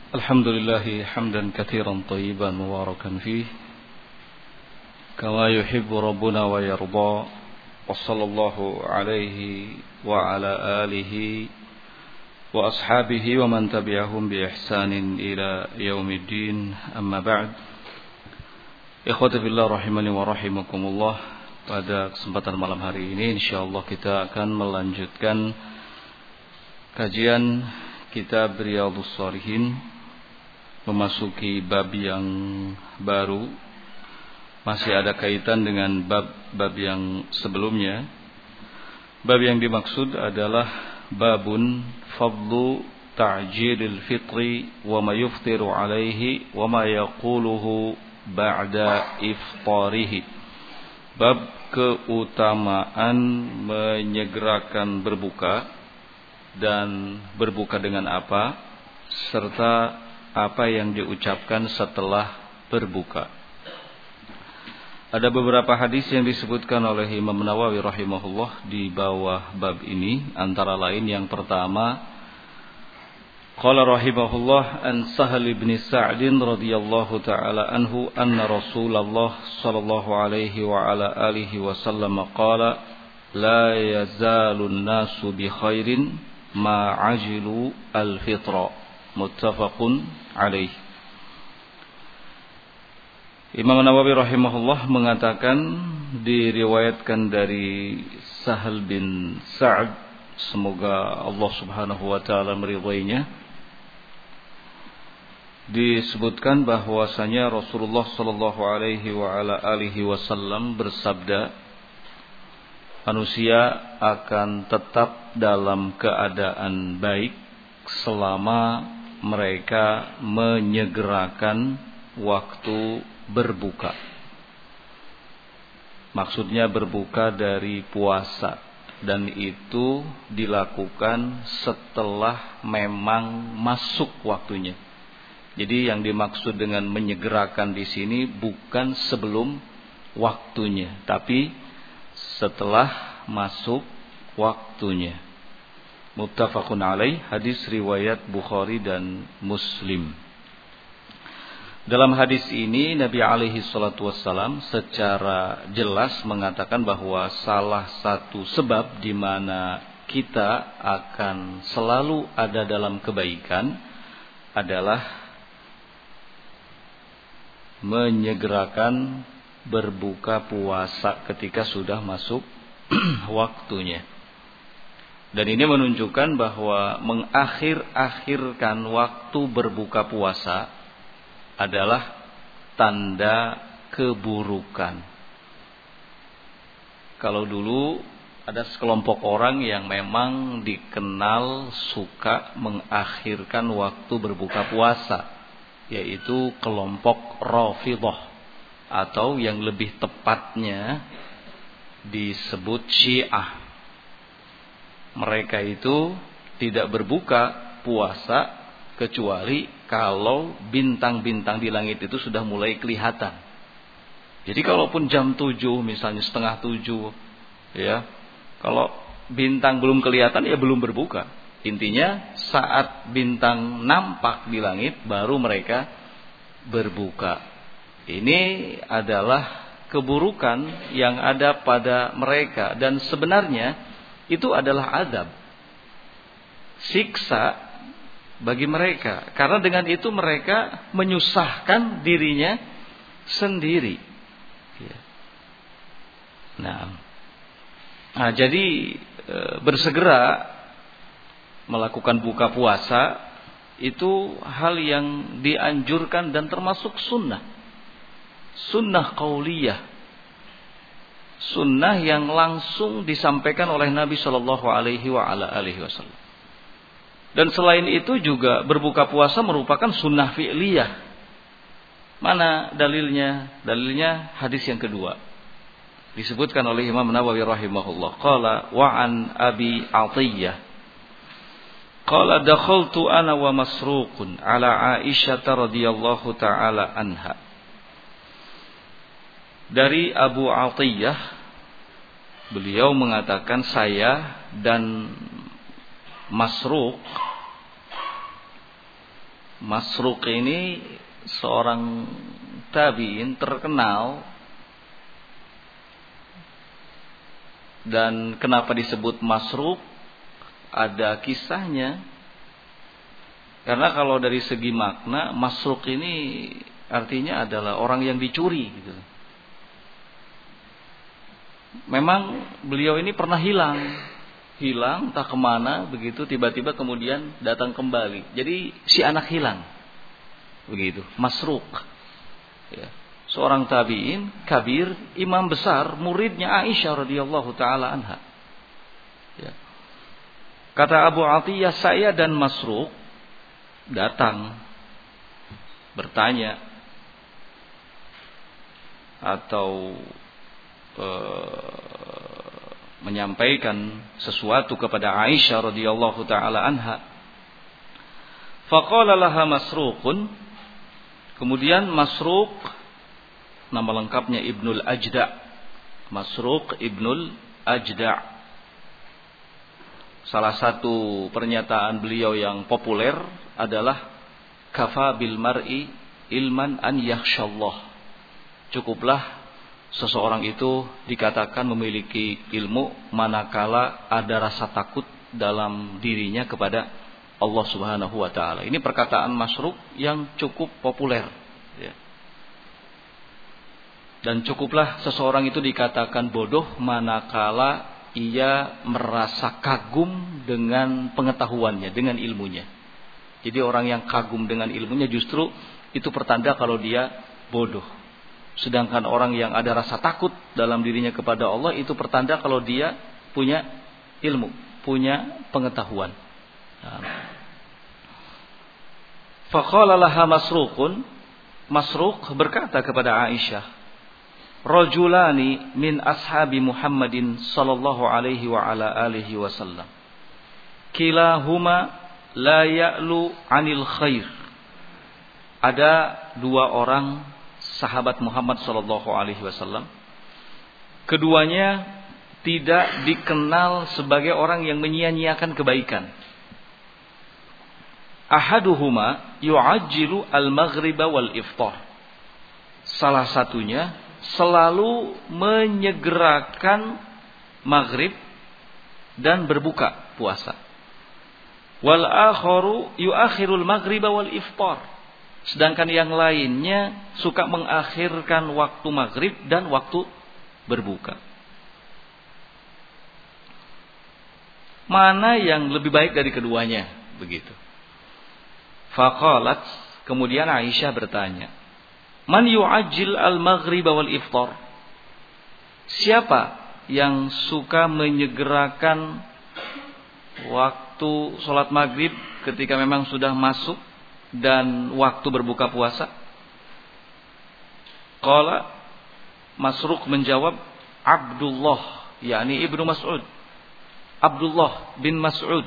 الحمد لله حمدا كثيرا طيبا مباركا فيه كما يحب ربنا ويرضى وصلى الله عليه وعلى آله وأصحابه ومن تبعهم بإحسان إلى يوم الدين أما بعد Ikhwati fillah rahimani wa rahimakumullah. Pada kesempatan malam hari ini insyaallah kita akan melanjutkan kajian kitab Riyadhus Shalihin, memasuki bab yang baru. Masih ada kaitan dengan bab yang sebelumnya. Bab yang dimaksud adalah babun fadlu ta'jilil fitri wa ma yuftiru alaihi wa ma yaquluhu ba'da iftarihi. Bab keutamaan menyegerakan berbuka dan berbuka dengan apa, serta apa yang diucapkan setelah berbuka. Ada beberapa hadis yang disebutkan oleh Imam Nawawi rahimahullah di bawah bab ini, antara lain yang pertama, qala rahimahullah an Sahal bin Sa'd radhiyallahu taala anhu anna Rasulullah sallallahu alaihi wa ala alihi wasallam qala la yazalun nasu bi khairin ma ajilu al-fitra, muttafaqun alaih. Imam Nawawi rahimahullah mengatakan, diriwayatkan dari Sahal bin Sa'd, semoga Allah subhanahu wa ta'ala meridainya, disebutkan bahwasanya Rasulullah sallallahu alaihi wa ala alihi wasallam bersabda, manusia akan tetap dalam keadaan baik selama mereka menyegerakan waktu berbuka. Maksudnya berbuka dari puasa, dan itu dilakukan setelah memang masuk waktunya. Jadi yang dimaksud dengan menyegerakan di sini bukan sebelum waktunya, tapi setelah masuk waktunya. Muttafaqun alaih, hadis riwayat Bukhari dan Muslim. Dalam hadis ini Nabi alaihi salatu wassalam secara jelas mengatakan bahwa salah satu sebab di mana kita akan selalu ada dalam kebaikan adalah menyegerakan berbuka puasa ketika sudah masuk waktunya. Dan ini menunjukkan bahwa mengakhir-akhirkan waktu berbuka puasa adalah tanda keburukan. Kalau dulu ada sekelompok orang yang memang dikenal suka mengakhirkan waktu berbuka puasa, yaitu kelompok Rafidhah, atau yang lebih tepatnya disebut Syiah. Mereka itu tidak berbuka puasa kecuali kalau bintang-bintang di langit itu sudah mulai kelihatan. Jadi kalaupun jam 7 misalnya, setengah 7 ya, kalau bintang belum kelihatan ya belum berbuka. Intinya saat bintang nampak di langit baru mereka berbuka. Ini adalah keburukan yang ada pada mereka, dan sebenarnya itu adalah azab, siksa bagi mereka, karena dengan itu mereka menyusahkan dirinya sendiri. Nah, jadi bersegera melakukan buka puasa itu hal yang dianjurkan dan termasuk sunnah qauliyah, sunnah yang langsung disampaikan oleh Nabi Shallallahu alaihi wasallam. Dan selain itu juga berbuka puasa merupakan sunnah fi'liyah. Mana dalilnya? Dalilnya hadis yang kedua, disebutkan oleh Imam Nawawi rahimahullah, qala wa an Abi Athiyyah qala dakhaltu ana wa Masruqun ala Aisyah radhiyallahu taala anha. Dari Abu Athiyyah, beliau mengatakan, saya dan Masruq Masruq ini seorang tabi'in terkenal. Dan kenapa disebut Masruq? Ada kisahnya. Karena kalau dari segi makna, Masruq ini artinya adalah orang yang dicuri gitu. Memang beliau ini pernah hilang entah kemana, begitu tiba-tiba kemudian datang kembali. Jadi si anak hilang, begitu. Masruq, ya. Seorang tabi'in kabir, imam besar, muridnya Aisyah radhiyallahu taala anha. Ya. Kata Abu Atiyah, saya dan Masruq datang bertanya atau menyampaikan sesuatu kepada Aisyah radhiyallahu taala anha. Faqala laha Masruqun, kemudian Masruq, nama lengkapnya Ibnul Ajda', Masruq Ibnul Ajda'. Salah satu pernyataan beliau yang populer adalah kafa bil mar'i ilman an yakhshallah. Cukuplah seseorang itu dikatakan memiliki ilmu manakala ada rasa takut dalam dirinya kepada Allah Subhanahu wa taala. Ini perkataan Masruq yang cukup populer, ya. Dan cukuplah seseorang itu dikatakan bodoh manakala ia merasa kagum dengan pengetahuannya, dengan ilmunya. Jadi orang yang kagum dengan ilmunya justru itu pertanda kalau dia bodoh. Sedangkan orang yang ada rasa takut dalam dirinya kepada Allah itu pertanda kalau dia punya ilmu, punya pengetahuan. Faqala laha Masruqun, Masruq berkata kepada Aisyah, rajulani min ashabi Muhammadin sallallahu alaihi wa ala alihi wasallam, kilahuma la ya'lu 'anil khair. Ada dua orang sahabat Muhammad sallallahu alaihi wasallam. Keduanya tidak dikenal sebagai orang yang menyia-nyiakan kebaikan. Ahaduhuma yu'ajjilu al-maghriba wal iftar. Salah satunya selalu menyegerakan maghrib dan berbuka puasa. Wal akharu yu'akhirul maghriba wal iftar. Sedangkan yang lainnya suka mengakhirkan waktu maghrib dan waktu berbuka. Mana yang lebih baik dari keduanya? Begitu. Faqalat, kemudian Aisyah bertanya, man yu'ajjil al-maghriba wal iftar? Siapa yang suka menyegerakan waktu sholat maghrib ketika memang sudah masuk dan waktu berbuka puasa? Qala, Masruq menjawab, Abdullah, yakni Ibnu Mas'ud, Abdullah bin Mas'ud.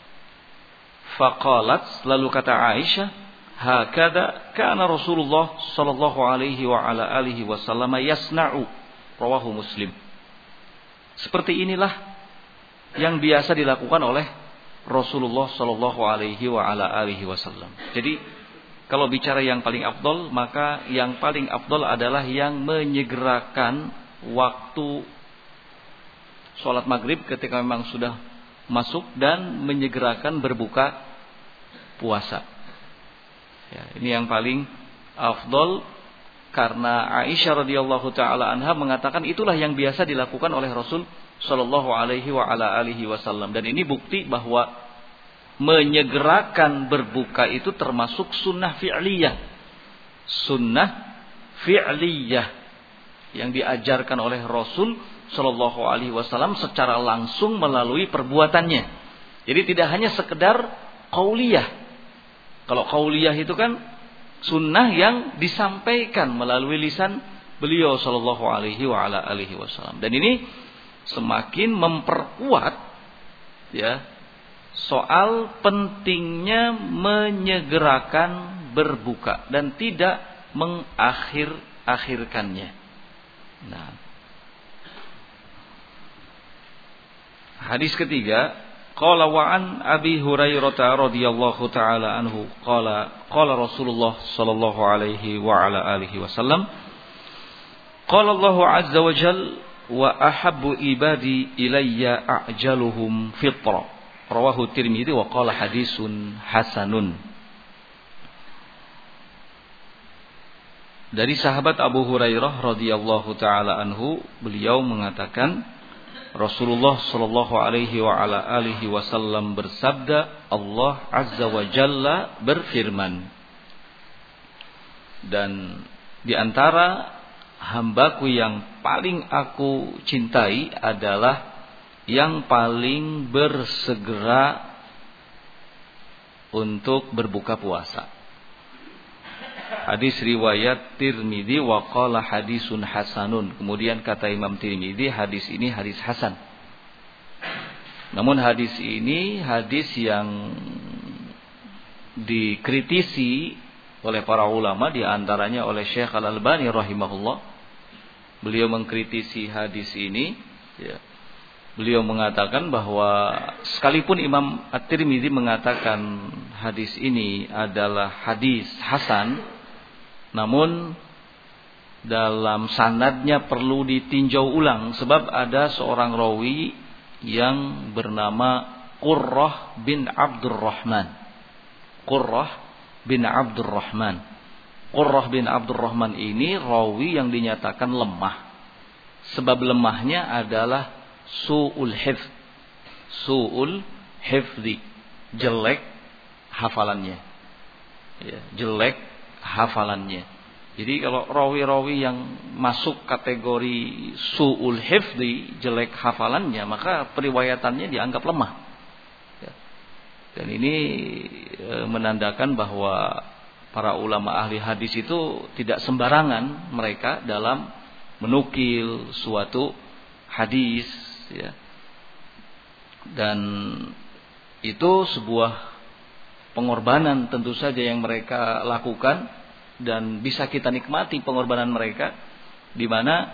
Faqalat, lalu kata Aisyah, hakada kana Rasulullah sallallahu alaihi wa ala alihi wasallam yasna'u, rawahu Muslim. Seperti inilah yang biasa dilakukan oleh Rasulullah sallallahu alaihi wa ala alihi wasallam. Jadi kalau bicara yang paling afdol, maka yang paling afdol adalah yang menyegerakan waktu sholat maghrib ketika memang sudah masuk dan menyegerakan berbuka puasa. Ya, ini yang paling afdol karena Aisyah radhiyallahu taala anha mengatakan itulah yang biasa dilakukan oleh Rasul sallallahu alaihi wa ala alihi wasallam. Dan ini bukti bahwa menyegerakan berbuka itu termasuk sunnah fi'liyah. Sunnah fi'liyah yang diajarkan oleh Rasul sallallahu alaihi wasallam secara langsung melalui perbuatannya. Jadi tidak hanya sekedar qauliyah. Kalau qauliyah itu kan sunnah yang disampaikan melalui lisan beliau sallallahu alaihi wa ala alihi wasallam. Dan ini semakin memperkuat, ya, soal pentingnya menyegerakan berbuka dan tidak mengakhir-akhirkannya. Nah, hadis ketiga Qala wa an Abi Hurairah radhiyallahu taala anhu qala Rasulullah sallallahu alaihi wa ala alihi wasallam qala Allah azza wa jalla wa ahabbu ibadi ilayya a'jaluhum fitra rawahu Tirmidzi wa qala hadisun hasanun. Dari sahabat Abu Hurairah radhiyallahu taala anhu, beliau mengatakan Rasulullah sallallahu alaihi wa ala alihi wasallam bersabda, Allah azza wa jalla berfirman, dan di antara hambaku yang paling aku cintai adalah yang paling bersegera untuk berbuka puasa. Hadis riwayat Tirmidzi wa qala hadisun hasanun. Kemudian kata Imam Tirmidzi, hadis ini hadis hasan. Namun hadis ini hadis yang dikritisi oleh para ulama, di antaranya oleh Syekh Al-Albani rahimahullah. Beliau mengkritisi hadis ini, ya. Beliau mengatakan bahwa sekalipun Imam At-Tirmidzi mengatakan hadis ini adalah hadis hasan, namun dalam sanadnya perlu ditinjau ulang, sebab ada seorang rawi yang bernama Qurrah bin Abdurrahman. Qurrah bin Abdurrahman. Qurrah bin Abdurrahman ini rawi yang dinyatakan lemah. Sebab lemahnya adalah su'ul hifz. Su'ul hifzi, jelek hafalannya. Ya, jelek hafalannya. Jadi kalau rawi-rawi yang masuk kategori su'ul hifzi, jelek hafalannya, maka periwayatannya dianggap lemah. Ya. Dan ini menandakan bahwa para ulama ahli hadis itu tidak sembarangan mereka dalam menukil suatu hadis, ya. Dan itu sebuah pengorbanan tentu saja yang mereka lakukan, dan bisa kita nikmati pengorbanan mereka, di mana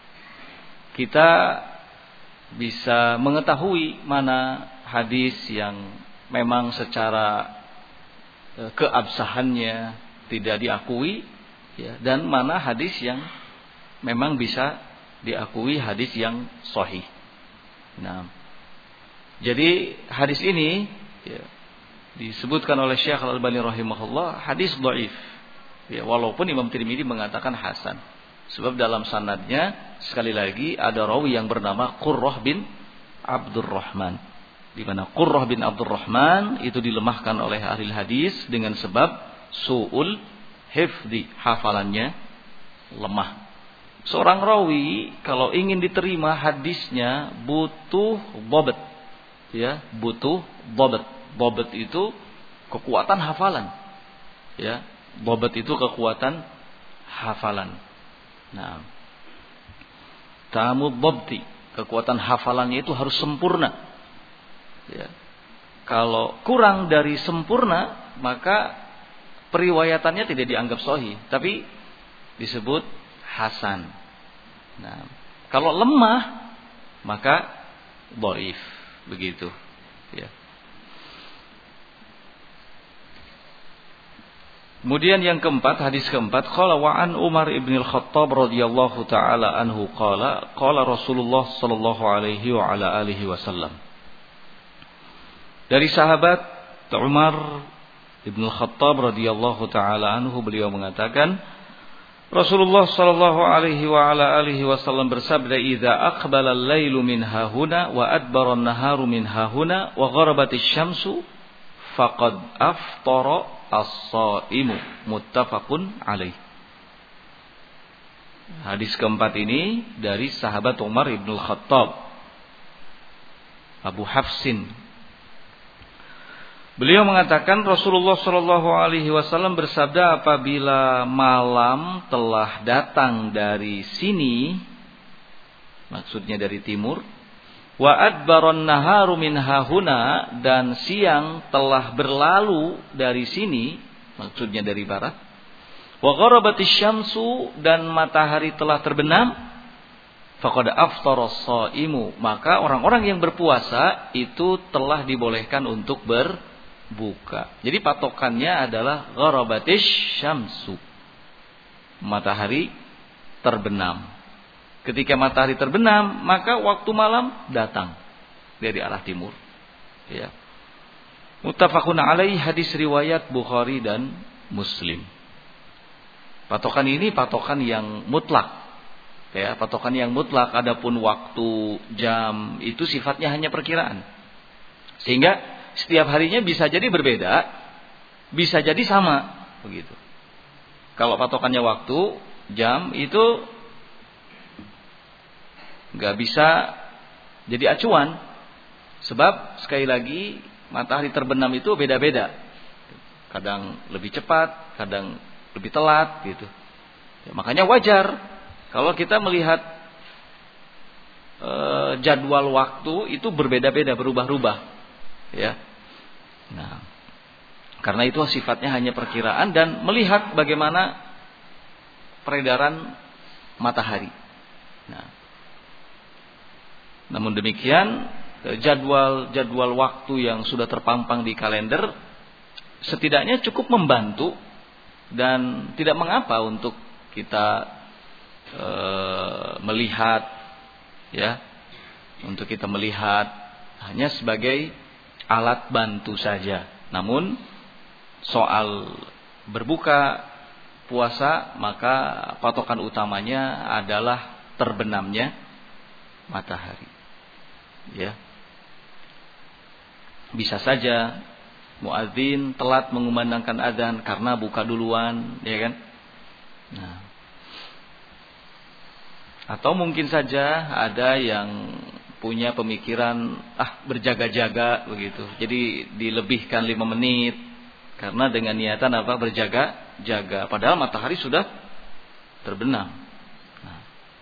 kita bisa mengetahui mana hadis yang memang secara keabsahannya tidak diakui, ya, dan mana hadis yang memang bisa diakui hadis yang sahih. Nah, jadi hadis ini, ya, disebutkan oleh Syekh Al-Albani rahimahullah hadis dhaif, ya, walaupun Imam Tirmidzi mengatakan hasan, sebab dalam sanadnya sekali lagi ada rawi yang bernama Qurrah bin Abdurrahman, di mana Qurrah bin Abdurrahman itu dilemahkan oleh ahli hadis dengan sebab su'ul hifzi, hafalannya lemah. Seorang rawi kalau ingin diterima hadisnya butuh dhabt, ya, butuh dhabt. Dhabt itu kekuatan hafalan, ya, dhabt itu kekuatan hafalan. Nah, tamu dhabti, kekuatan hafalannya itu harus sempurna. Ya. Kalau kurang dari sempurna, maka periwayatannya tidak dianggap sahih, tapi disebut hasan. Nah, kalau lemah, maka dhaif, begitu, ya. Kemudian yang keempat, hadis keempat, qala wa an Umar ibn al-Khattab radhiyallahu taala anhu qala Rasulullah sallallahu alaihi wa ala alihi wasallam. Dari sahabat Umar ibn al-Khattab radhiyallahu taala anhu, beliau mengatakan Rasulullah sallallahu alaihi wa ala alihi wasallam bersabda, "Idza aqbala al-lailu min hahuna wa adbara an-naharu min hahuna wa gharabatis syamsu faqad aftara as-shaimu." Muttafaqun alaih. Hadis keempat ini dari sahabat Umar ibn al-Khattab, Abu Hafsin. Beliau mengatakan Rasulullah sallallahu alaihi wasallam bersabda, apabila malam telah datang dari sini, maksudnya dari timur, wa adbaron naharu min hahuna, dan siang telah berlalu dari sini, maksudnya dari barat, wa gharabatis syamsu, dan matahari telah terbenam, faqad aftara as-shaimu, maka orang-orang yang berpuasa itu telah dibolehkan untuk berbuka. Jadi patokannya adalah gharabatisy syamsu, matahari terbenam. Ketika matahari terbenam, maka waktu malam datang dari arah timur. Ya. Muttafaqun alaih, hadis riwayat Bukhari dan Muslim. Patokan ini patokan yang mutlak. Ya, patokan yang mutlak. Adapun waktu, jam itu sifatnya hanya perkiraan. Sehingga setiap harinya bisa jadi berbeda, bisa jadi sama, begitu. Kalau patokannya waktu, jam itu nggak bisa jadi acuan. Sebab sekali lagi matahari terbenam itu beda-beda. Kadang lebih cepat, kadang lebih telat, gitu. Ya, makanya wajar kalau kita melihat jadwal waktu itu berbeda-beda, berubah-ubah, ya. Nah, karena itu sifatnya hanya perkiraan dan melihat bagaimana peredaran matahari. Nah, namun demikian jadwal waktu yang sudah terpampang di kalender setidaknya cukup membantu dan tidak mengapa untuk kita melihat, ya, untuk kita melihat hanya sebagai alat bantu saja. Namun soal berbuka puasa, maka patokan utamanya adalah terbenamnya matahari. Ya, bisa saja muadzin telat mengumandangkan adzan karena buka duluan, ya kan? Nah, atau mungkin saja ada yang punya pemikiran berjaga-jaga begitu. Jadi dilebihkan 5 menit karena dengan niatan apa? Berjaga-jaga. Padahal matahari sudah terbenam. Nah.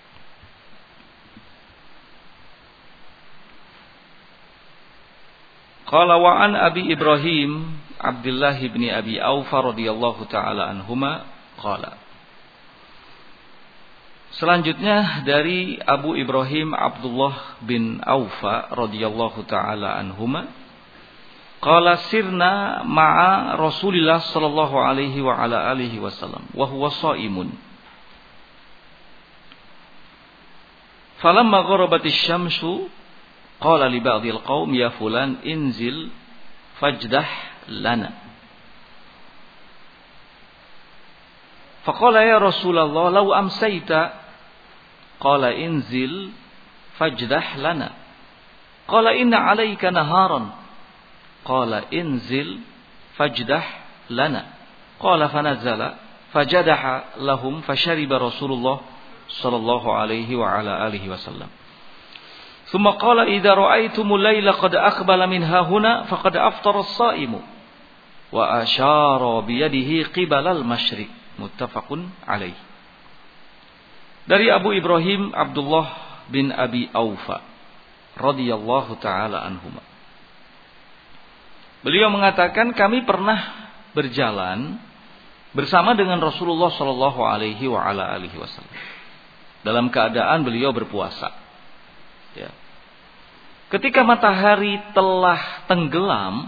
Qala wa an Abi Ibrahim Abdullah bin Abi Aufa radhiyallahu taala anhuma qala. Selanjutnya dari Abu Ibrahim Abdullah bin Aufa radhiyallahu taala anhuma qala sirna ma'a Rasulillah sallallahu alaihi wa ala alihi wasallam wa huwa shaimun falamma gharabatisy syamsu qala li ba'dil qaum ya fulan inzil fajdah lana faqala ya Rasulullah law amsayta qala inzil fajdah lana qala inna 'alaika naharan qala inzil fajdah lana qala fanazala fajadaha lahum fashariba Rasulullah sallallahu alaihi wa ala alihi wasallam thumma qala idza ra'aytumul laila qad aqbala min hahuna faqad aftara as-sha'imu wa ashara bi yadihi qibala al-masyriq muttafaqun alaihi. Dari Abu Ibrahim Abdullah bin Abi Aufa radhiyallahu taala anhuma. Beliau mengatakan kami pernah berjalan bersama dengan Rasulullah sallallahu alaihi wa ala alihi wasallam. Dalam keadaan beliau berpuasa. Ya. Ketika matahari telah tenggelam,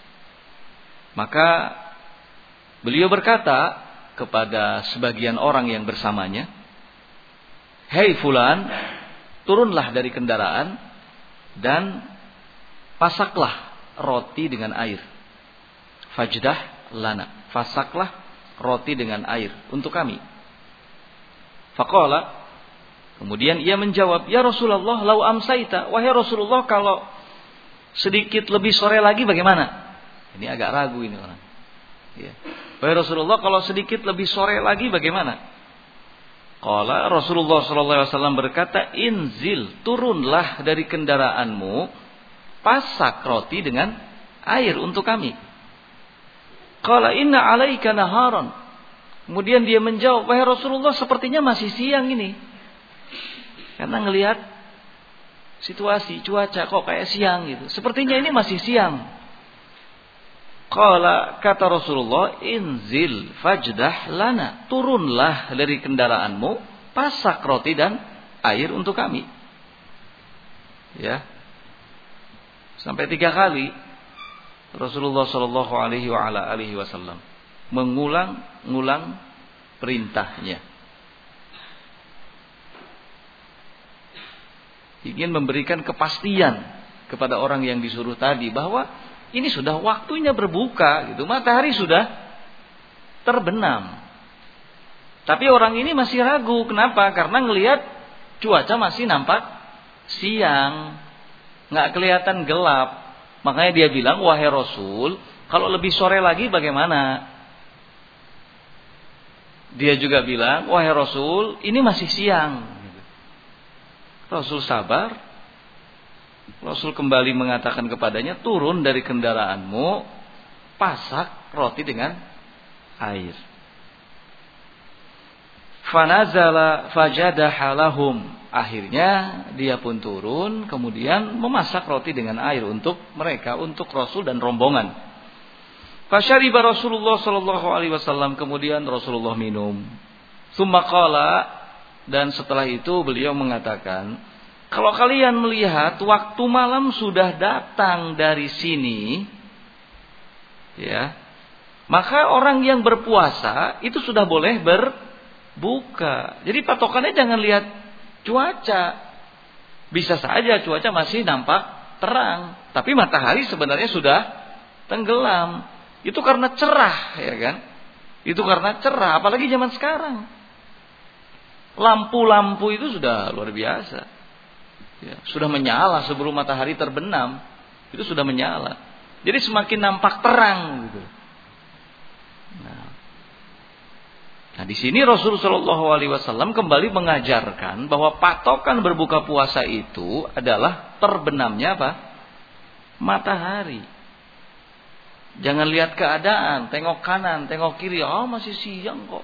maka beliau berkata kepada sebagian orang yang bersamanya, "Hei fulan, turunlah dari kendaraan dan pasaklah roti dengan air. Fajdah lana, pasaklah roti dengan air untuk kami." Faqala, kemudian ia menjawab, "Ya Rasulullah, lau amsaita." Wahai Rasulullah, kalau sedikit lebih sore lagi bagaimana? Ini agak ragu ini orang. Ya. Wahai Rasulullah, kalau sedikit lebih sore lagi bagaimana? Qala Rasulullah sallallahu alaihi wasallam berkata, "Inzil, turunlah dari kendaraanmu, pasak roti dengan air untuk kami." Qala inna 'alaika naharan. Kemudian dia menjawab, "Wahai Rasulullah, sepertinya masih siang ini." Karena ngelihat situasi cuaca kok kayak siang gitu. Sepertinya ini masih siang. Qala, kata Rasulullah, "Inzil fajdah lana." Turunlah dari kendaraanmu, pasak roti dan air untuk kami. Ya. Sampai 3 kali Rasulullah sallallahu alaihi wasallam mengulang-ulang perintahnya. Ingin memberikan kepastian kepada orang yang disuruh tadi bahwa ini sudah waktunya berbuka gitu. Matahari sudah terbenam. Tapi orang ini masih ragu. Kenapa? Karena ngelihat cuaca masih nampak siang, nggak kelihatan gelap. Makanya dia bilang, wahai Rasul, kalau lebih sore lagi bagaimana? Dia juga bilang, wahai Rasul, ini masih siang. Rasul sabar. Rasul kembali mengatakan kepadanya, turun dari kendaraanmu, pasak roti dengan air. Fanazala fajadaha lahum. Akhirnya dia pun turun, kemudian memasak roti dengan air untuk mereka, untuk Rasul dan rombongan. Fasyariba Rasulullah sallallahu alaihi wasallam, kemudian Rasulullah minum. Tsumma qala, dan setelah itu beliau mengatakan, kalau kalian melihat waktu malam sudah datang dari sini, ya, maka orang yang berpuasa itu sudah boleh berbuka. Jadi patokannya jangan lihat cuaca. Bisa saja cuaca masih nampak terang, tapi matahari sebenarnya sudah tenggelam. Itu karena cerah, ya kan? Itu karena cerah, apalagi zaman sekarang. Lampu-lampu itu sudah luar biasa. Ya, sudah menyala sebelum matahari terbenam. Itu sudah menyala. Jadi semakin nampak terang gitu. Nah, di sini Rasulullah SAW kembali mengajarkan bahwa patokan berbuka puasa itu adalah terbenamnya apa? Matahari. Jangan lihat keadaan, tengok kanan, tengok kiri, oh masih siang kok.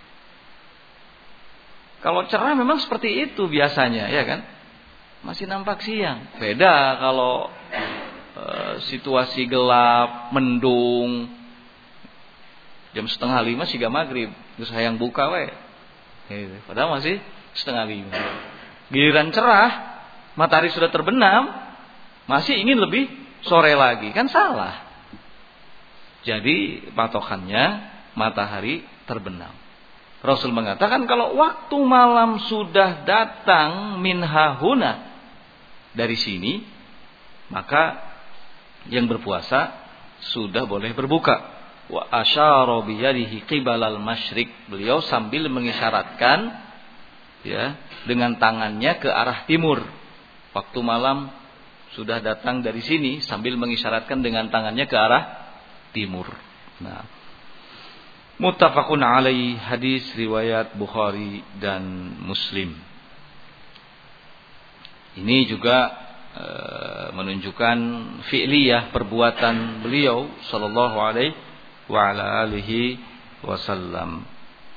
Kalau cerah memang seperti itu biasanya, ya kan? Masih nampak siang. Beda kalau situasi gelap, mendung, jam 4:30 siga maghrib, terus hayang buka we. Padahal masih 4:30. Giliran cerah, matahari sudah terbenam, masih ingin lebih sore lagi, kan salah. Jadi patokannya matahari terbenam. Rasul mengatakan kalau waktu malam sudah datang min hahuna, dari sini, maka yang berpuasa sudah boleh berbuka. Wa asyara bi yadihi qibalal masyriq. Beliau sambil mengisyaratkan, ya, dengan tangannya ke arah timur. Waktu malam sudah datang dari sini, sambil mengisyaratkan dengan tangannya ke arah timur. Nah, muttafaqun alaihi, hadis riwayat Bukhari dan Muslim. Ini juga menunjukkan fi'liyah, perbuatan beliau sallallahu alaihi wa ala alihi wasallam.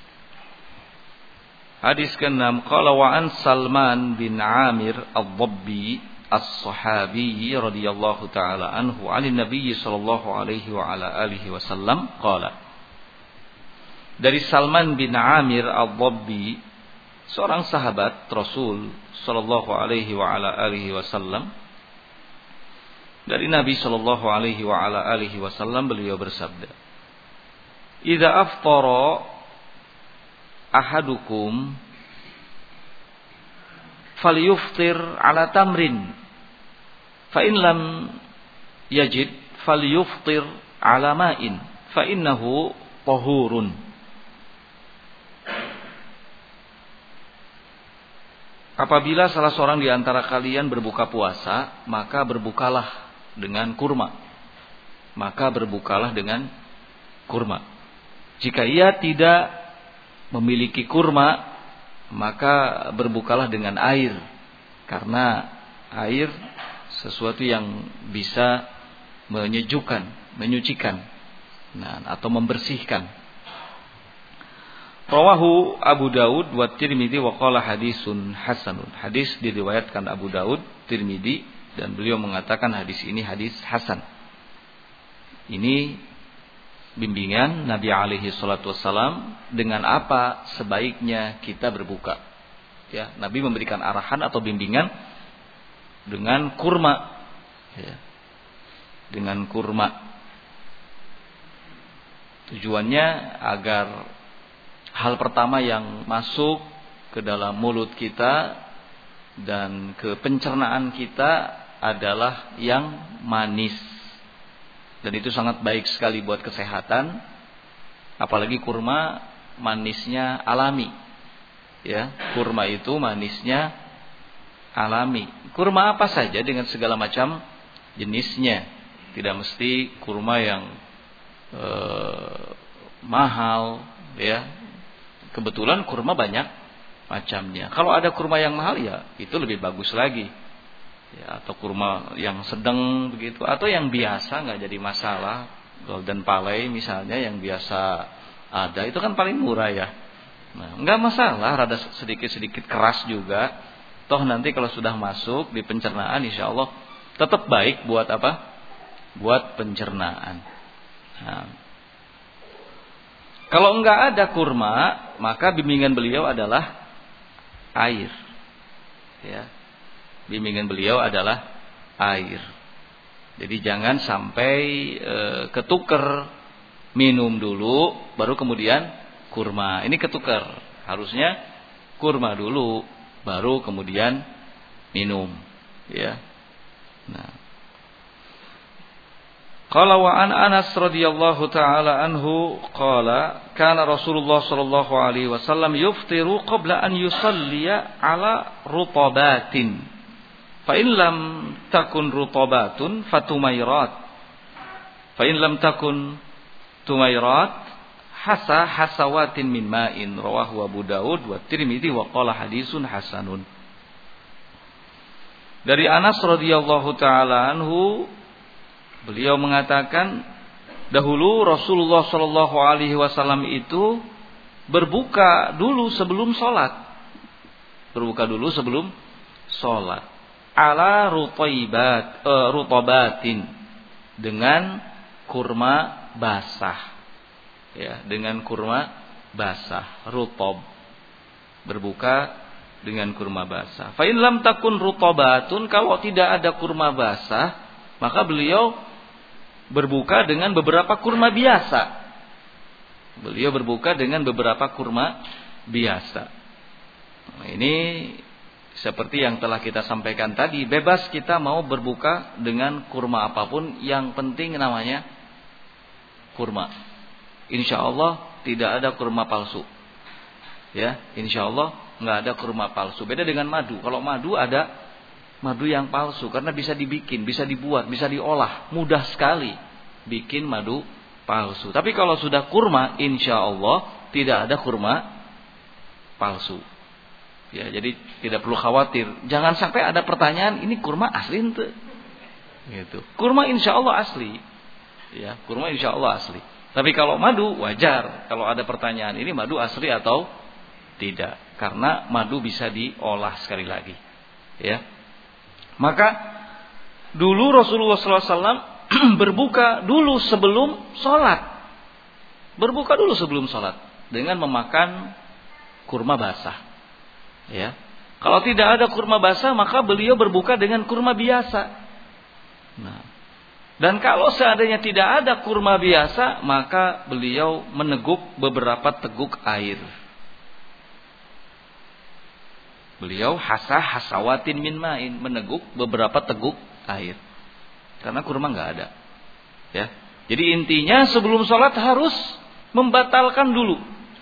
Hadis ke-6, qala wa an Salman bin Amir ad-Dabbi as-sahabi radhiyallahu taala anhu 'an Nabi sallallahu alaihi wa ala alihi wasallam qala. Dari Salman bin Amir ad-Dabbi, seorang sahabat Rasul sallallahu alaihi wa ala alihi wasallam, dari Nabi sallallahu alaihi wa ala alihi wasallam, beliau bersabda, "Idza aftara ahadukum falyuftir ala tamrin, fa in lam yajid falyuftir ala ma'in, fa innahu tahurun." Apabila salah seorang di antara kalian berbuka puasa, maka berbukalah dengan kurma. Maka berbukalah dengan kurma. Jika ia tidak memiliki kurma, maka berbukalah dengan air. Karena air sesuatu yang bisa menyejukkan, menyucikan, atau membersihkan. Rawahu Abu Daud wa Tirmidzi wa qala hadisun hasanun. Hadis diriwayatkan Abu Daud, Tirmidzi, dan beliau mengatakan hadis ini hadis hasan. Ini bimbingan Nabi alaihi salatu wassalam dengan apa sebaiknya kita berbuka. Ya, Nabi memberikan arahan atau bimbingan dengan kurma. Ya, dengan kurma. Tujuannya agar hal pertama yang masuk ke dalam mulut kita dan ke pencernaan kita adalah yang manis. Dan itu sangat baik sekali buat kesehatan. Apalagi kurma manisnya alami. Ya, kurma itu manisnya alami. Kurma apa saja dengan segala macam jenisnya. Tidak mesti kurma yang mahal, ya. Kebetulan kurma banyak macamnya. Kalau ada kurma yang mahal, ya itu lebih bagus lagi. Ya, atau kurma yang sedang begitu, atau yang biasa nggak jadi masalah. Golden Palay misalnya yang biasa ada, itu kan paling murah ya. Nah, nggak masalah, rada sedikit-sedikit keras juga. Toh nanti kalau sudah masuk di pencernaan, insya Allah tetap baik buat apa? Buat pencernaan. Nah, kalau enggak ada kurma, maka bimbingan beliau adalah air. Ya. Bimbingan beliau adalah air. Jadi jangan sampai ketuker, minum dulu baru kemudian kurma. Ini ketuker. Harusnya kurma dulu baru kemudian minum, ya. Nah, qala wa an Anas radhiyallahu taala anhu qala kana Rasulullah sallallahu alaihi wasallam yuftiru qabla an yusalliya ala rutabatin fa in lam takun rutabatun fatumairat fa in lam takun tumairat hasawatin min ma'in rawahu Abu Daud wa Tirmidzi wa qala hadisun hasanun. Dari Anas radhiyallahu taala anhu, beliau mengatakan dahulu Rasulullah Shallallahu Alaihi Wasallam itu berbuka dulu sebelum sholat. Berbuka dulu sebelum sholat. Ala rutabatin, dengan kurma basah. Ya, dengan kurma basah, rutab. Berbuka dengan kurma basah. Fa in lam takun rutabatun, kalau tidak ada kurma basah, maka beliau berbuka dengan beberapa kurma biasa. Beliau berbuka dengan beberapa kurma biasa. Nah, ini seperti yang telah kita sampaikan tadi, bebas kita mau berbuka dengan kurma apapun, yang penting namanya kurma. Insya Allah tidak ada kurma palsu. Ya, insya Allah nggak ada kurma palsu. Beda dengan madu. Kalau madu ada madu yang palsu karena bisa dibikin, bisa dibuat, bisa diolah, mudah sekali bikin madu palsu. Tapi kalau sudah kurma, insya Allah tidak ada kurma palsu. Ya, jadi tidak perlu khawatir. Jangan sampai ada pertanyaan, ini kurma asli ente? Gitu. Kurma insya Allah asli. Ya, kurma insya Allah asli. Tapi kalau madu wajar kalau ada pertanyaan, ini madu asli atau tidak? Karena madu bisa diolah sekali lagi. Ya. Maka dulu Rasulullah SAW berbuka dulu sebelum sholat. Berbuka dulu sebelum sholat dengan memakan kurma basah. Ya. Kalau tidak ada kurma basah, maka beliau berbuka dengan kurma biasa. Nah, dan kalau seandainya tidak ada kurma biasa, maka beliau meneguk beberapa teguk air. Beliau hasawatin min ma'in, meneguk beberapa teguk air. Karena kurma nggak ada. Ya. Jadi intinya sebelum sholat harus membatalkan dulu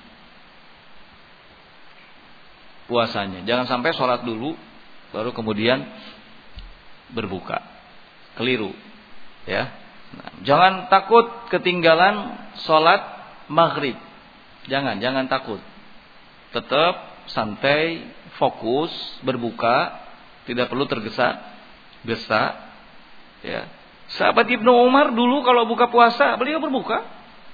puasanya. Jangan sampai sholat dulu baru kemudian berbuka. Keliru. Ya. Nah, jangan takut ketinggalan sholat maghrib. Jangan takut. Tetap santai, fokus, berbuka, tidak perlu tergesa-gesa. Ya. Sahabat Ibnu Umar dulu kalau buka puasa, beliau berbuka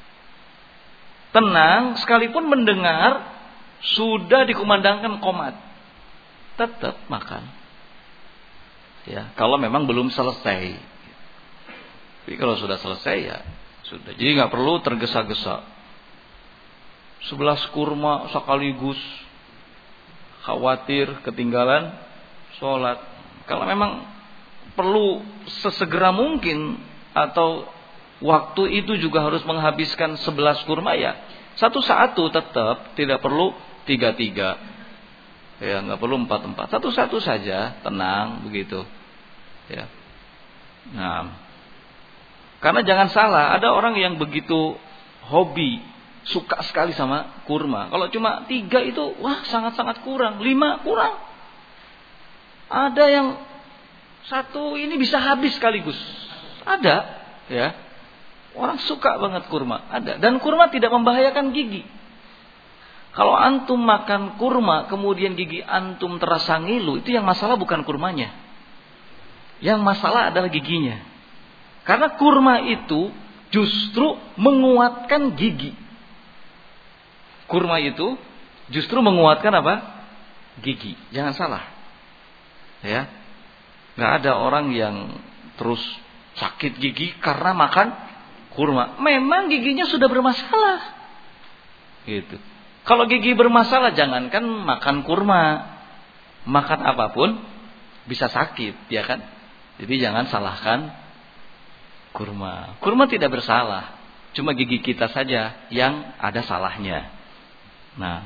tenang, sekalipun mendengar sudah dikumandangkan qomat, tetap makan. Ya, kalau memang belum selesai. Tapi kalau sudah selesai ya sudah. Jadi nggak perlu tergesa-gesa. 11 kurma sekaligus khawatir ketinggalan sholat. Kalau memang perlu sesegera mungkin atau waktu itu juga harus menghabiskan 11 kurma ya satu-satu tetap, tidak perlu 3-3. Ya, enggak perlu 4-4. Satu-satu saja, tenang begitu. Ya. Nah, karena jangan salah, ada orang yang begitu hobi, suka sekali sama kurma. Kalau cuma 3 itu wah sangat-sangat kurang, 5 kurang. Ada yang satu ini bisa habis sekaligus. Ada, ya. Orang suka banget kurma, ada. Dan kurma tidak membahayakan gigi. Kalau antum makan kurma kemudian gigi antum terasa ngilu, itu yang masalah bukan kurmanya. Yang masalah adalah giginya. Karena kurma itu justru menguatkan gigi. Kurma itu justru menguatkan apa? Gigi. Jangan salah. Ya. Enggak ada orang yang terus sakit gigi karena makan kurma. Memang giginya sudah bermasalah. Gitu. Kalau gigi bermasalah jangankan makan kurma, makan apapun bisa sakit, ya kan? Jadi jangan salahkan kurma. Kurma tidak bersalah, cuma gigi kita saja yang ada salahnya. Nah,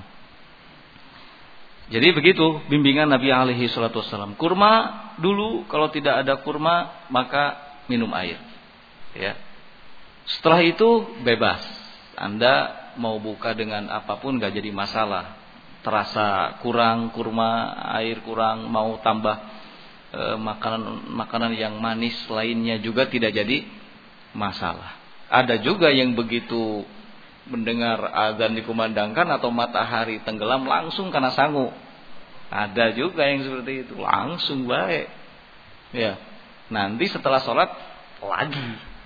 jadi begitu bimbingan Nabi alaihi salatu wasallam. Kurma dulu, kalau tidak ada kurma maka minum air. Ya. Setelah itu bebas. Anda mau buka dengan apapun gak jadi masalah. Terasa kurang kurma, air kurang, mau tambah makanan yang manis lainnya juga tidak jadi masalah. Ada juga yang begitu mendengar azan dikumandangkan atau matahari tenggelam langsung kena sangu. Ada juga yang seperti itu, langsung baik. Ya. Nanti setelah sholat lagi.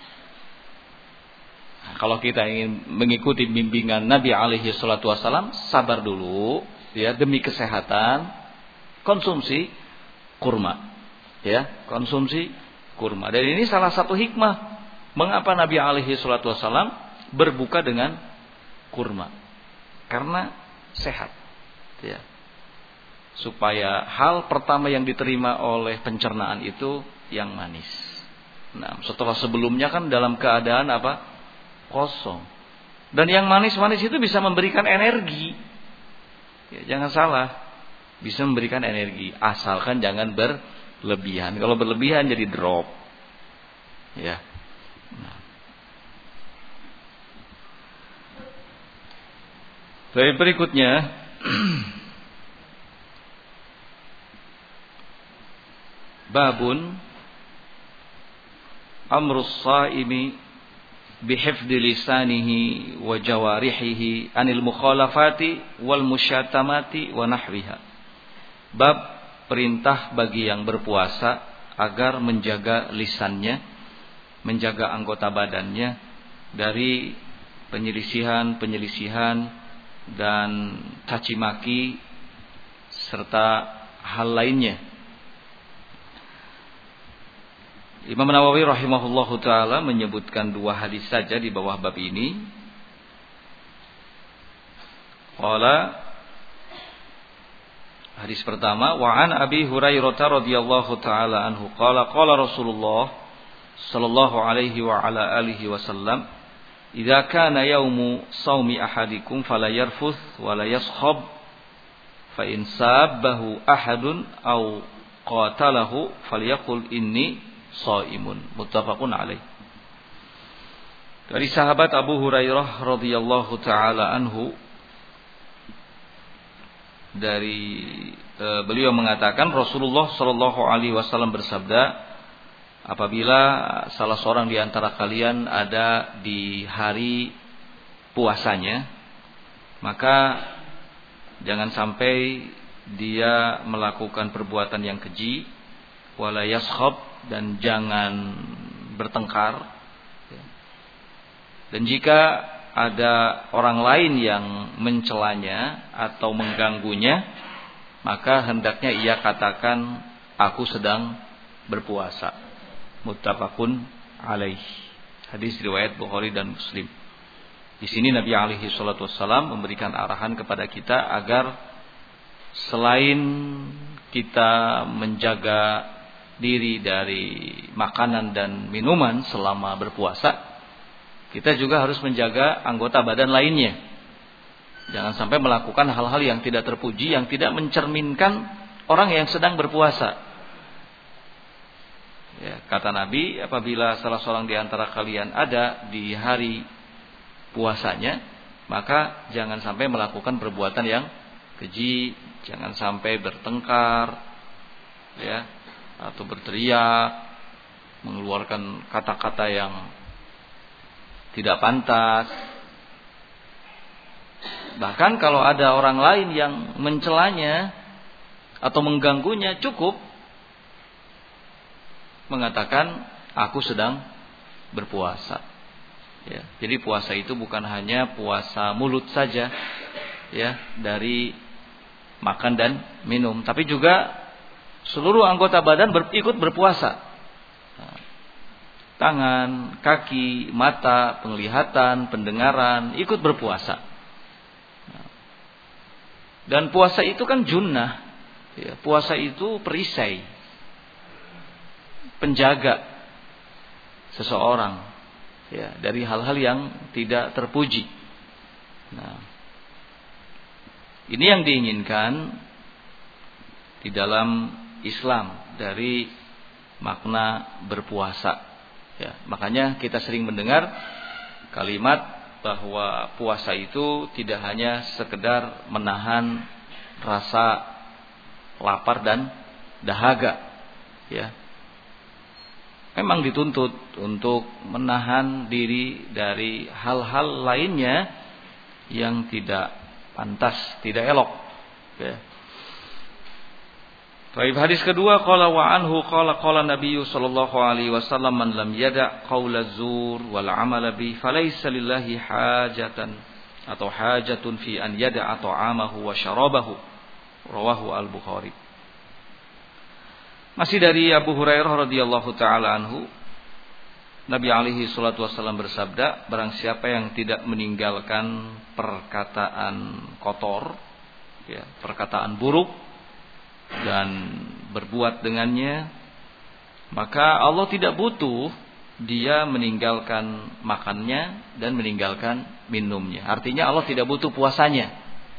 Nah, kalau kita ingin mengikuti bimbingan Nabi alaihi salatu wasallam, sabar dulu ya, demi kesehatan konsumsi kurma. Ya, konsumsi kurma. Dan ini salah satu hikmah mengapa Nabi alaihi salatu wasallam berbuka dengan kurma. Karena sehat. Ya. Supaya hal pertama yang diterima oleh pencernaan itu yang manis. Nah, setelah sebelumnya kan dalam keadaan apa? Kosong. Dan yang manis-manis itu bisa memberikan energi. Ya, jangan salah. Bisa memberikan energi. Asalkan jangan berlebihan. Kalau berlebihan jadi drop. Ya. Nah. Baik, berikutnya. Babun amrus saimi bihifdzi lisanihi wa jawarihihi anil mukhalafati wal musyatamati wa nahwiha. Bab perintah bagi yang berpuasa agar menjaga lisannya, menjaga anggota badannya dari penyelisihan dan caci maki serta hal lainnya. Imam Nawawi rahimahullahu taala menyebutkan 2 hadis saja di bawah bab ini. Qala, hadis pertama, wa an Abi Hurairah radhiyallahu taala anhu qala qala Rasulullah sallallahu alaihi wa ala alihi wasallam, idza kana yaumu shaumi ahadikum fala yarfuth wa la yaskhab fa in sabbahu ahadun aw qatalahu falyaqul inni shaimun. Muttafaqun alaih. Dari sahabat Abu Hurairah radhiyallahu taala anhu, dari beliau mengatakan Rasulullah sallallahu alaihi wasallam bersabda, apabila salah seorang di antara kalian ada di hari puasanya, maka jangan sampai dia melakukan perbuatan yang keji, wala yaskhab, dan jangan bertengkar. Dan jika ada orang lain yang mencelanya atau mengganggunya, maka hendaknya ia katakan, aku sedang berpuasa. Muttafaqun alaih. Hadis riwayat Bukhari dan Muslim. Di sini Nabi alaihi salatu wassalam memberikan arahan kepada kita agar selain kita menjaga diri dari makanan dan minuman selama berpuasa, kita juga harus menjaga anggota badan lainnya. Jangan sampai melakukan hal-hal yang tidak terpuji, yang tidak mencerminkan orang yang sedang berpuasa. Ya, kata Nabi, apabila salah seorang di antara kalian ada di hari puasanya, maka jangan sampai melakukan perbuatan yang keji, jangan sampai bertengkar, ya, atau berteriak, mengeluarkan kata-kata yang tidak pantas. Bahkan kalau ada orang lain yang mencelanya atau mengganggunya, cukup mengatakan aku sedang berpuasa. Ya, jadi puasa itu bukan hanya puasa mulut saja, ya, dari makan dan minum, tapi juga seluruh anggota badan ikut berpuasa. Tangan, kaki, mata, penglihatan, pendengaran ikut berpuasa. Dan puasa itu kan junnah, ya, puasa itu perisai, penjaga seseorang, ya, dari hal-hal yang tidak terpuji. Nah, ini yang diinginkan di dalam Islam dari makna berpuasa. Ya, makanya kita sering mendengar kalimat bahwa puasa itu tidak hanya sekedar menahan rasa lapar dan dahaga, ya. Memang dituntut untuk menahan diri dari hal-hal lainnya yang tidak pantas, tidak elok, ya. Baik, hadis kedua, qala wa anhu qala Nabi sallallahu alaihi wasallam man lam yada' qaula zur wal amala bi falaysa lillahi hajatan atau hajatun fi an yada'a ta'amahu wa syarabahu. Rawahu al-Bukhari. Masih dari Abu Hurairah radhiyallahu taala anhu, Nabi alaihi salatu wasallam bersabda, barang siapa yang tidak meninggalkan perkataan kotor, ya, perkataan buruk dan berbuat dengannya, maka Allah tidak butuh dia meninggalkan makannya dan meninggalkan minumnya. Artinya Allah tidak butuh puasanya.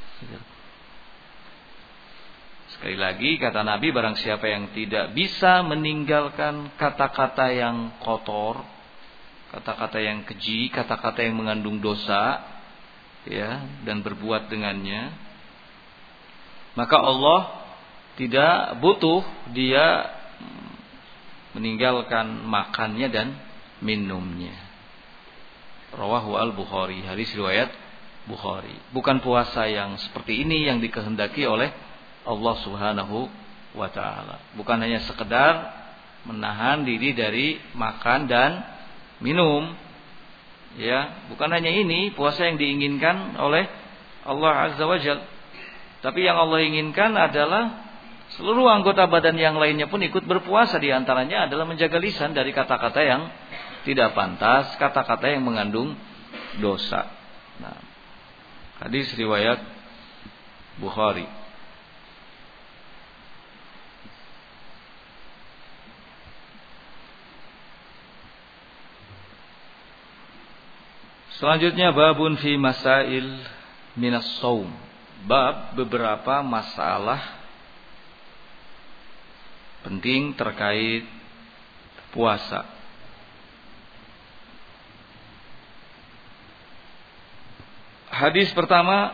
Sekali lagi kata Nabi, barang siapa yang tidak bisa meninggalkan kata-kata yang kotor, kata-kata yang keji, kata-kata yang mengandung dosa, ya, dan berbuat dengannya, maka Allah tidak butuh dia meninggalkan makannya dan minumnya. Rawahu al-Bukhari, hadis riwayat Bukhari. Bukan puasa yang seperti ini yang dikehendaki oleh Allah Subhanahu wa taala. Bukan hanya sekedar menahan diri dari makan dan minum. Ya, bukan hanya ini puasa yang diinginkan oleh Allah Azza wa Jalla. Tapi yang Allah inginkan adalah seluruh anggota badan yang lainnya pun ikut berpuasa. Di antaranya adalah menjaga lisan dari kata-kata yang tidak pantas, kata-kata yang mengandung dosa. Nah, hadis riwayat Bukhari. Selanjutnya babun fi masail minas shaum. Bab beberapa masalah penting terkait puasa. Hadis pertama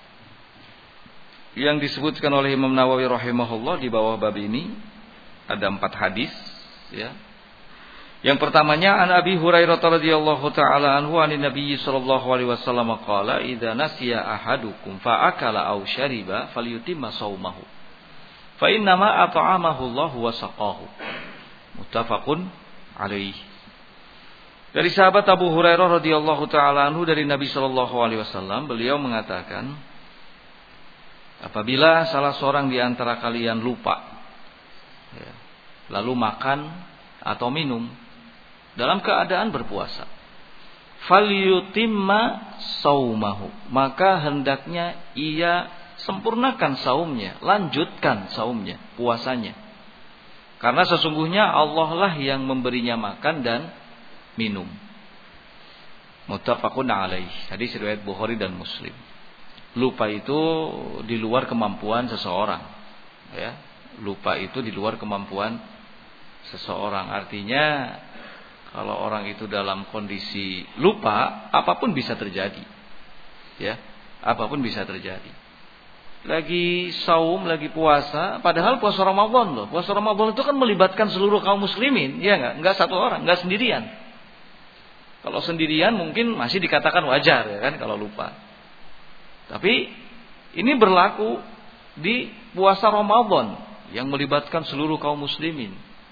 yang disebutkan oleh Imam Nawawi rahimahullah di bawah bab ini ada 4 hadis, ya. Yang pertamanya an Abi Hurairah radhiyallahu taala anhu anin Nabi sallallahu alaihi wasallam qala idza nasiya ahadukum fa akala aw syariba falyutimma shaumahu fa innama at'amahu Allah wa saqahu. Muttafaqun alaihi. Dari sahabat Abu Hurairah radhiyallahu taala anhu dari Nabi sallallahu alaihi wasallam, beliau mengatakan, apabila salah seorang di antara kalian lupa, ya, lalu makan atau minum dalam keadaan berpuasa, falyutimma shaumahu, maka hendaknya ia sempurnakan saumnya, lanjutkan saumnya, puasanya. Karena sesungguhnya Allah lah yang memberinya makan dan minum. Muttafaqun alaih. Hadis riwayat Bukhari dan Muslim. Lupa itu di luar kemampuan seseorang. Ya, lupa itu di luar kemampuan seseorang. Artinya kalau orang itu dalam kondisi lupa, apapun bisa terjadi. Ya, apapun bisa terjadi. Lagi saum, lagi puasa, padahal puasa Ramadan loh. Puasa Ramadan itu kan melibatkan seluruh kaum muslimin, ya enggak satu orang, enggak sendirian. Kalau sendirian mungkin masih dikatakan wajar ya kan kalau lupa. Tapi ini berlaku di puasa Ramadan yang melibatkan seluruh kaum muslimin.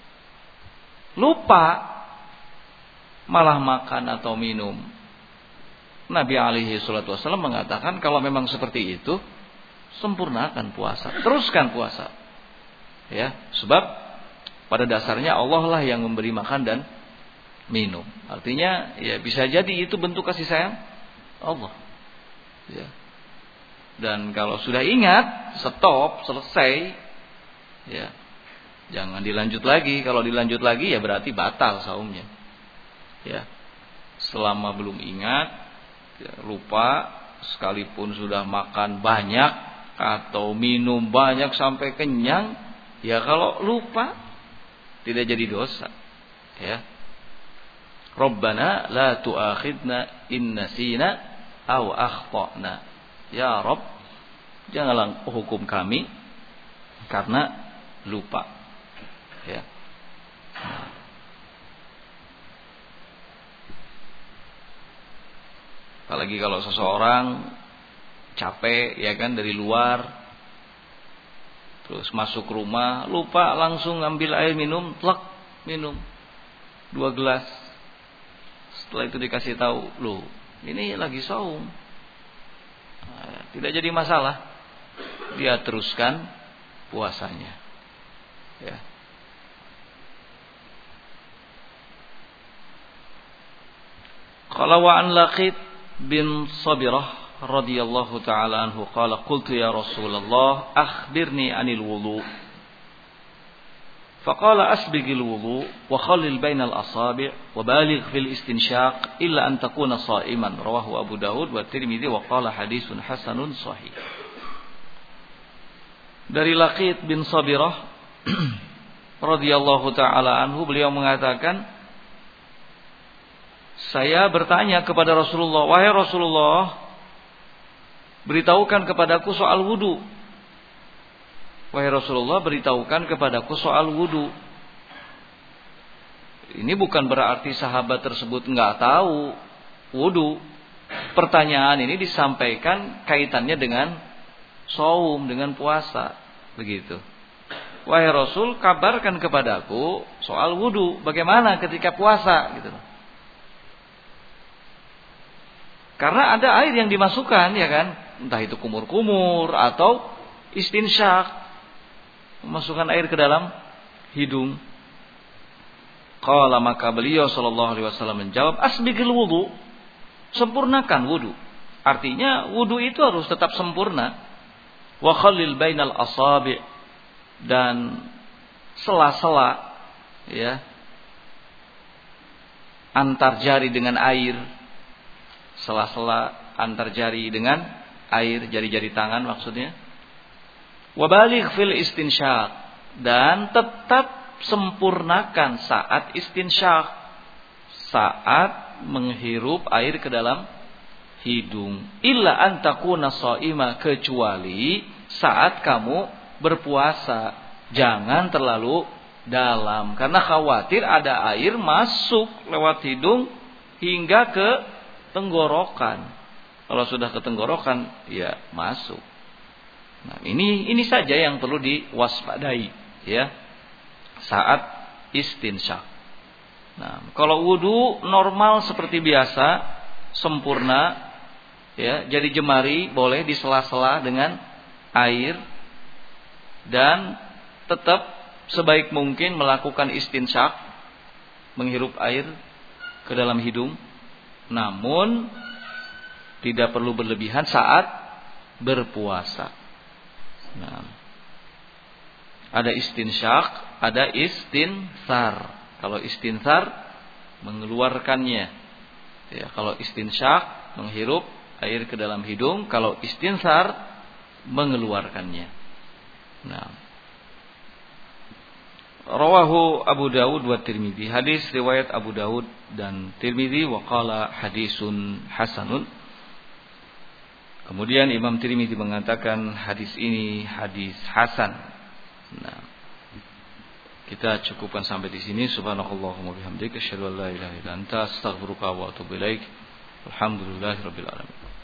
Lupa malah makan atau minum. Nabi alaihi salatu wasallam mengatakan kalau memang seperti itu, sempurnakan puasa, teruskan puasa. Ya, sebab pada dasarnya Allah lah yang memberi makan dan minum. Artinya ya bisa jadi itu bentuk kasih sayang Allah. Ya. Dan kalau sudah ingat, stop, selesai. Ya. Jangan dilanjut lagi. Kalau dilanjut lagi ya berarti batal saumnya. Ya. Selama belum ingat, ya, lupa, sekalipun sudah makan banyak atau minum banyak sampai kenyang, ya kalau lupa tidak jadi dosa. Ya. Rabbana la tu'akhidna in nasina aw akhtana. Ya Rabb, janganlah hukum kami karena lupa. Ya. Apalagi kalau seseorang capek ya kan dari luar, terus masuk rumah lupa langsung ngambil air minum, plek minum 2 gelas. Setelah itu dikasih tahu, loh ini lagi saum. Nah, tidak jadi masalah, dia teruskan puasanya. Ya. Qala wa an Laqit bin Sabirah radhiyallahu ta'ala anhu qala qultu ya Rasulullah akhbirni 'anil wudu. Faqala asbighil wudu wa khallil bainal asabi' wa baligh fil istinshaq illa an takuna sha'iman. Rawahu Abu Dawud wa Tirmidzi wa qala haditsun hasanun sahih. Dari Laqit bin Sabirah radhiyallahu ta'ala anhu, beliau mengatakan, saya bertanya kepada Rasulullah, wahai Rasulullah, beritahukan kepadaku soal wudu. Wahai Rasulullah, beritahukan kepadaku soal wudu. Ini bukan berarti sahabat tersebut enggak tahu wudu. Pertanyaan ini disampaikan kaitannya dengan saum, dengan puasa, begitu. Wahai Rasul, kabarkan kepadaku soal wudu, bagaimana ketika puasa, gitu. Karena ada air yang dimasukkan, ya kan? Entah itu kumur-kumur atau istinsyak, memasukkan air ke dalam hidung. Qala, maka beliau sallallahu alaihi wasallam menjawab, asbighil wudu, sempurnakan wudu. Artinya wudu itu harus tetap sempurna. Wa khallil bainal asabi', dan sela-sela ya antar jari dengan air. Sela-sela antar jari dengan air, jari-jari tangan maksudnya. Wa baligh fil istinsyaq, dan tetap sempurnakan saat istinsyaq, saat menghirup air ke dalam hidung. Illa an takuna shaima, kecuali saat kamu berpuasa, jangan terlalu dalam karena khawatir ada air masuk lewat hidung hingga ke tenggorokan. Kalau sudah ke tenggorokan, ya masuk. Nah, ini saja yang perlu diwaspadai, ya, saat istinsyak. Nah, kalau wudu normal seperti biasa, sempurna, ya, jadi jemari boleh di sela-sela dengan air, dan tetap sebaik mungkin melakukan istinsyak, menghirup air ke dalam hidung. Namun tidak perlu berlebihan saat berpuasa. Nah, ada istinsyak, ada istinsar. Kalau istinsar mengeluarkannya. Ya, kalau istinsyak menghirup air ke dalam hidung, kalau istinsar mengeluarkannya. Nah, rawahu Abu Dawud wa Tirmidzi. Hadis riwayat Abu Dawud dan Tirmidzi wa qala hadisun hasanun. Kemudian Imam Tirmidzi mengatakan hadis ini hadis hasan. Nah, kita cukupkan sampai di sini. Subhanakallahumma bihamdika asyhadu an la ilaha illa anta astaghfiruka wa atubu ilaik. Alhamdulillahirabbil alamin.